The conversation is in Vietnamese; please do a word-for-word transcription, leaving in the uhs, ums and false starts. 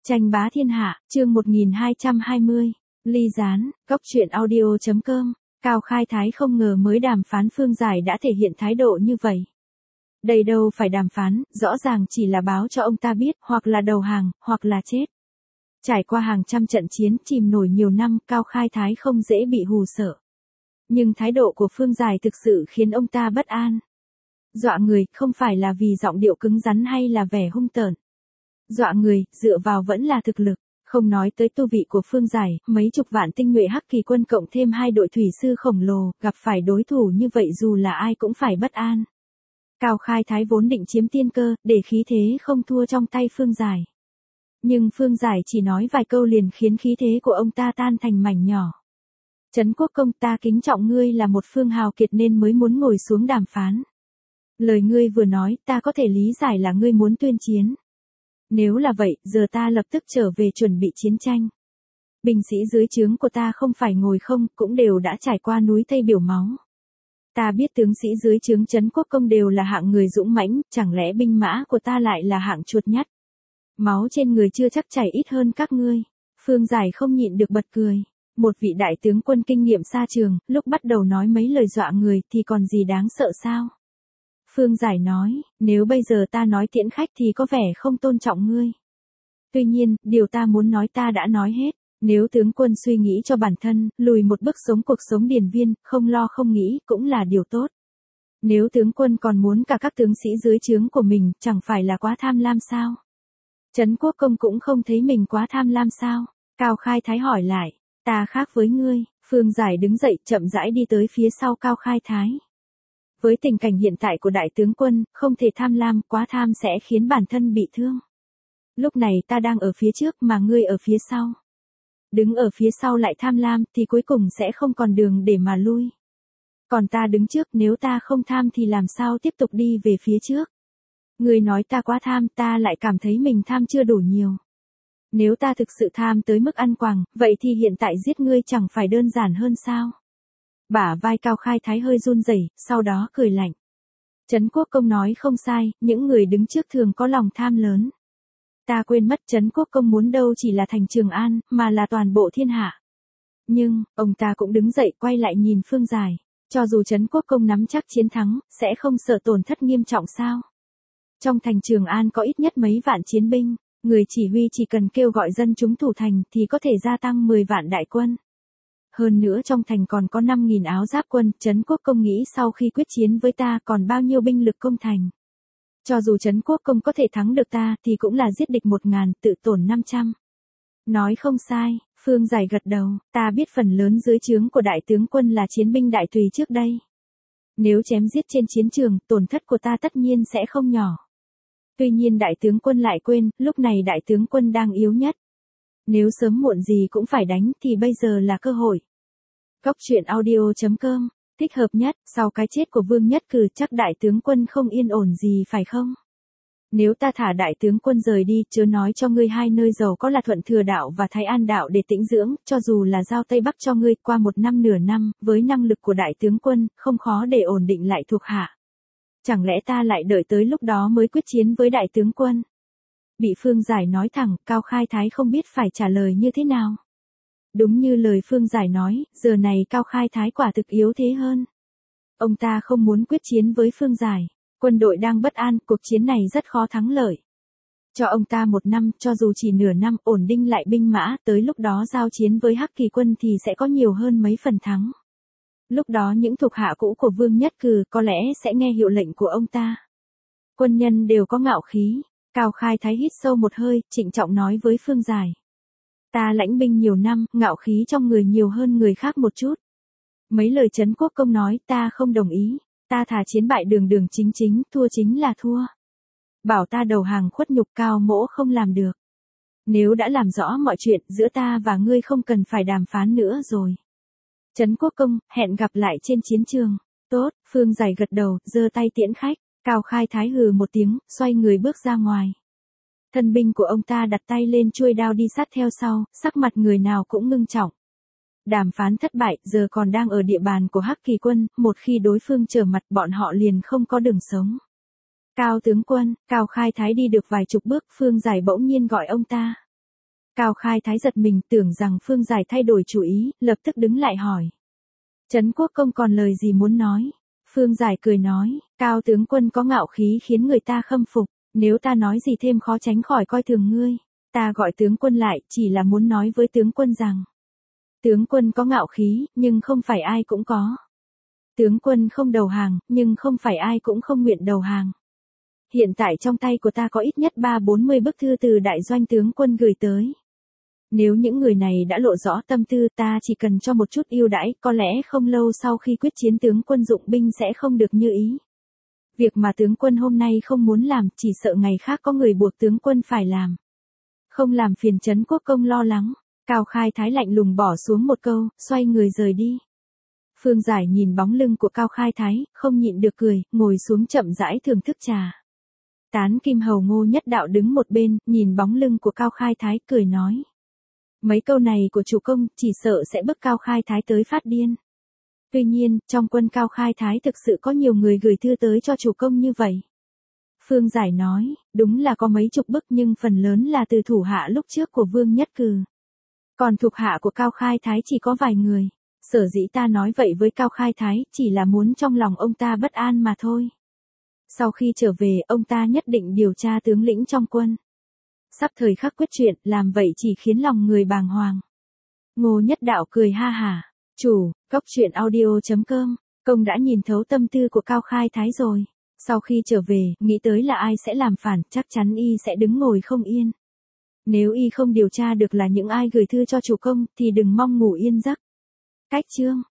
Tranh bá thiên hạ, chương một nghìn hai trăm hai mươi. Ly gián, góc truyện audio chấm com. Cao Khai Thái không ngờ mới đàm phán Phương Giải đã thể hiện thái độ như vậy. Đây đâu phải đàm phán, rõ ràng chỉ là báo cho ông ta biết, hoặc là đầu hàng, hoặc là chết. Trải qua hàng trăm trận chiến, chìm nổi nhiều năm, Cao Khai Thái không dễ bị hù sợ. Nhưng thái độ của Phương Giải thực sự khiến ông ta bất an. Dọa người, không phải là vì giọng điệu cứng rắn hay là vẻ hung tợn. Dọa người, dựa vào vẫn là thực lực, không nói tới tu vị của Phương Giải, mấy chục vạn tinh nhuệ Hắc Kỳ quân cộng thêm hai đội thủy sư khổng lồ, gặp phải đối thủ như vậy dù là ai cũng phải bất an. Cao Khai Thái vốn định chiếm tiên cơ, để khí thế không thua trong tay Phương Giải. Nhưng Phương Giải chỉ nói vài câu liền khiến khí thế của ông ta tan thành mảnh nhỏ. Trấn Quốc Công, ta kính trọng ngươi là một phương hào kiệt nên mới muốn ngồi xuống đàm phán. Lời ngươi vừa nói, ta có thể lý giải là ngươi muốn tuyên chiến. Nếu là vậy, giờ ta lập tức trở về chuẩn bị chiến tranh. Binh sĩ dưới trướng của ta không phải ngồi không, cũng đều đã trải qua núi thây biểu máu. Ta biết tướng sĩ dưới trướng Trấn Quốc Công đều là hạng người dũng mãnh, chẳng lẽ binh mã của ta lại là hạng chuột nhắt. Máu trên người chưa chắc chảy ít hơn các ngươi. Phương Giải không nhịn được bật cười. Một vị đại tướng quân kinh nghiệm xa trường, lúc bắt đầu nói mấy lời dọa người thì còn gì đáng sợ sao? Phương Giải nói, nếu bây giờ ta nói tiễn khách thì có vẻ không tôn trọng ngươi. Tuy nhiên, điều ta muốn nói ta đã nói hết. Nếu tướng quân suy nghĩ cho bản thân, lùi một bước sống cuộc sống điền viên, không lo không nghĩ, cũng là điều tốt. Nếu tướng quân còn muốn cả các tướng sĩ dưới trướng của mình, chẳng phải là quá tham lam sao? Trấn Quốc Công cũng không thấy mình quá tham lam sao? Cao Khai Thái hỏi lại, ta khác với ngươi. Phương Giải đứng dậy, chậm rãi đi tới phía sau Cao Khai Thái. Với tình cảnh hiện tại của đại tướng quân, không thể tham lam, quá tham sẽ khiến bản thân bị thương. Lúc này ta đang ở phía trước mà ngươi ở phía sau. Đứng ở phía sau lại tham lam thì cuối cùng sẽ không còn đường để mà lui. Còn ta đứng trước, nếu ta không tham thì làm sao tiếp tục đi về phía trước. Ngươi nói ta quá tham, ta lại cảm thấy mình tham chưa đủ nhiều. Nếu ta thực sự tham tới mức ăn quàng, vậy thì hiện tại giết ngươi chẳng phải đơn giản hơn sao? Bả vai Cao Khai Thái hơi run rẩy, sau đó cười lạnh. Trấn Quốc Công nói không sai, những người đứng trước thường có lòng tham lớn. Ta quên mất Trấn Quốc Công muốn đâu chỉ là thành Trường An, mà là toàn bộ thiên hạ. Nhưng, ông ta cũng đứng dậy quay lại nhìn Phương Giải. Cho dù Trấn Quốc Công nắm chắc chiến thắng, sẽ không sợ tổn thất nghiêm trọng sao? Trong thành Trường An có ít nhất mấy vạn chiến binh, người chỉ huy chỉ cần kêu gọi dân chúng thủ thành thì có thể gia tăng mười vạn đại quân. Hơn nữa trong thành còn có năm nghìn áo giáp quân, Trấn Quốc Công nghĩ sau khi quyết chiến với ta còn bao nhiêu binh lực công thành. Cho dù Trấn Quốc Công có thể thắng được ta thì cũng là giết địch một ngàn, tự tổn năm trăm. Nói không sai, Phương Giải gật đầu, ta biết phần lớn dưới trướng của đại tướng quân là chiến binh đại tùy trước đây. Nếu chém giết trên chiến trường, tổn thất của ta tất nhiên sẽ không nhỏ. Tuy nhiên đại tướng quân lại quên, lúc này đại tướng quân đang yếu nhất. Nếu sớm muộn gì cũng phải đánh thì bây giờ là cơ hội. Góc truyện audio chấm com, thích hợp nhất, sau cái chết của Vương Nhất Cử chắc đại tướng quân không yên ổn gì phải không? Nếu ta thả đại tướng quân rời đi, chớ nói cho ngươi hai nơi giàu có là Thuận Thừa Đạo và Thái An Đạo để tĩnh dưỡng, cho dù là giao Tây Bắc cho ngươi, qua một năm nửa năm, với năng lực của đại tướng quân, không khó để ổn định lại thuộc hạ. Chẳng lẽ ta lại đợi tới lúc đó mới quyết chiến với đại tướng quân? Bị Phương Giải nói thẳng, Cao Khai Thái không biết phải trả lời như thế nào. Đúng như lời Phương Giải nói, giờ này Cao Khai Thái quả thực yếu thế hơn. Ông ta không muốn quyết chiến với Phương Giải. Quân đội đang bất an, cuộc chiến này rất khó thắng lợi. Cho ông ta một năm, cho dù chỉ nửa năm, ổn định lại binh mã, tới lúc đó giao chiến với Hắc Kỳ quân thì sẽ có nhiều hơn mấy phần thắng. Lúc đó những thuộc hạ cũ của Vương Nhất Cừ có lẽ sẽ nghe hiệu lệnh của ông ta. Quân nhân đều có ngạo khí. Cao Khai Thái hít sâu một hơi, trịnh trọng nói với Phương Giải. Ta lãnh binh nhiều năm, ngạo khí trong người nhiều hơn người khác một chút. Mấy lời Trấn Quốc Công nói ta không đồng ý. Ta thà chiến bại đường đường chính chính, thua chính là thua. Bảo ta đầu hàng khuất nhục Cao mỗ không làm được. Nếu đã làm rõ mọi chuyện, giữa ta và ngươi không cần phải đàm phán nữa rồi. Trấn Quốc Công, hẹn gặp lại trên chiến trường. Tốt, Phương Giải gật đầu, giơ tay tiễn khách. Cao Khai Thái hừ một tiếng, xoay người bước ra ngoài. Thân binh của ông ta đặt tay lên chuôi đao đi sát theo sau, sắc mặt người nào cũng ngưng trọng. Đàm phán thất bại, giờ còn đang ở địa bàn của Hắc Kỳ quân, một khi đối phương trở mặt bọn họ liền không có đường sống. Cao tướng quân, Cao Khai Thái đi được vài chục bước, Phương Giải bỗng nhiên gọi ông ta. Cao Khai Thái giật mình, tưởng rằng Phương Giải thay đổi chủ ý, lập tức đứng lại hỏi. Trấn Quốc Công còn lời gì muốn nói? Phương Giải cười nói, Cao tướng quân có ngạo khí khiến người ta khâm phục, nếu ta nói gì thêm khó tránh khỏi coi thường ngươi. Ta gọi tướng quân lại, chỉ là muốn nói với tướng quân rằng, tướng quân có ngạo khí, nhưng không phải ai cũng có. Tướng quân không đầu hàng, nhưng không phải ai cũng không nguyện đầu hàng. Hiện tại trong tay của ta có ít nhất ba bốn mươi bức thư từ đại doanh tướng quân gửi tới. Nếu những người này đã lộ rõ tâm tư, ta chỉ cần cho một chút ưu đãi, có lẽ không lâu sau khi quyết chiến tướng quân dụng binh sẽ không được như ý. Việc mà tướng quân hôm nay không muốn làm, chỉ sợ ngày khác có người buộc tướng quân phải làm. Không làm phiền Trấn Quốc Công lo lắng. Cao Khai Thái lạnh lùng bỏ xuống một câu, xoay người rời đi. Phương Giải nhìn bóng lưng của Cao Khai Thái, không nhịn được cười, ngồi xuống chậm rãi thưởng thức trà. Tán Kim Hầu Ngô Nhất Đạo đứng một bên, nhìn bóng lưng của Cao Khai Thái, cười nói. Mấy câu này của chủ công, chỉ sợ sẽ bức Cao Khai Thái tới phát điên. Tuy nhiên, trong quân Cao Khai Thái thực sự có nhiều người gửi thư tới cho chủ công như vậy. Phương Giải nói, đúng là có mấy chục bức nhưng phần lớn là từ thủ hạ lúc trước của Vương Nhất Cừ. Còn thuộc hạ của Cao Khai Thái chỉ có vài người. Sở dĩ ta nói vậy với Cao Khai Thái, chỉ là muốn trong lòng ông ta bất an mà thôi. Sau khi trở về, ông ta nhất định điều tra tướng lĩnh trong quân. Sắp thời khắc quyết chuyện, làm vậy chỉ khiến lòng người bàng hoàng. Ngô Nhất Đạo cười ha hả. Chủ, cốc truyện audio chấm com, công đã nhìn thấu tâm tư của Cao Khai Thái rồi. Sau khi trở về, nghĩ tới là ai sẽ làm phản, chắc chắn y sẽ đứng ngồi không yên. Nếu y không điều tra được là những ai gửi thư cho chủ công, thì đừng mong ngủ yên giấc. Cách chương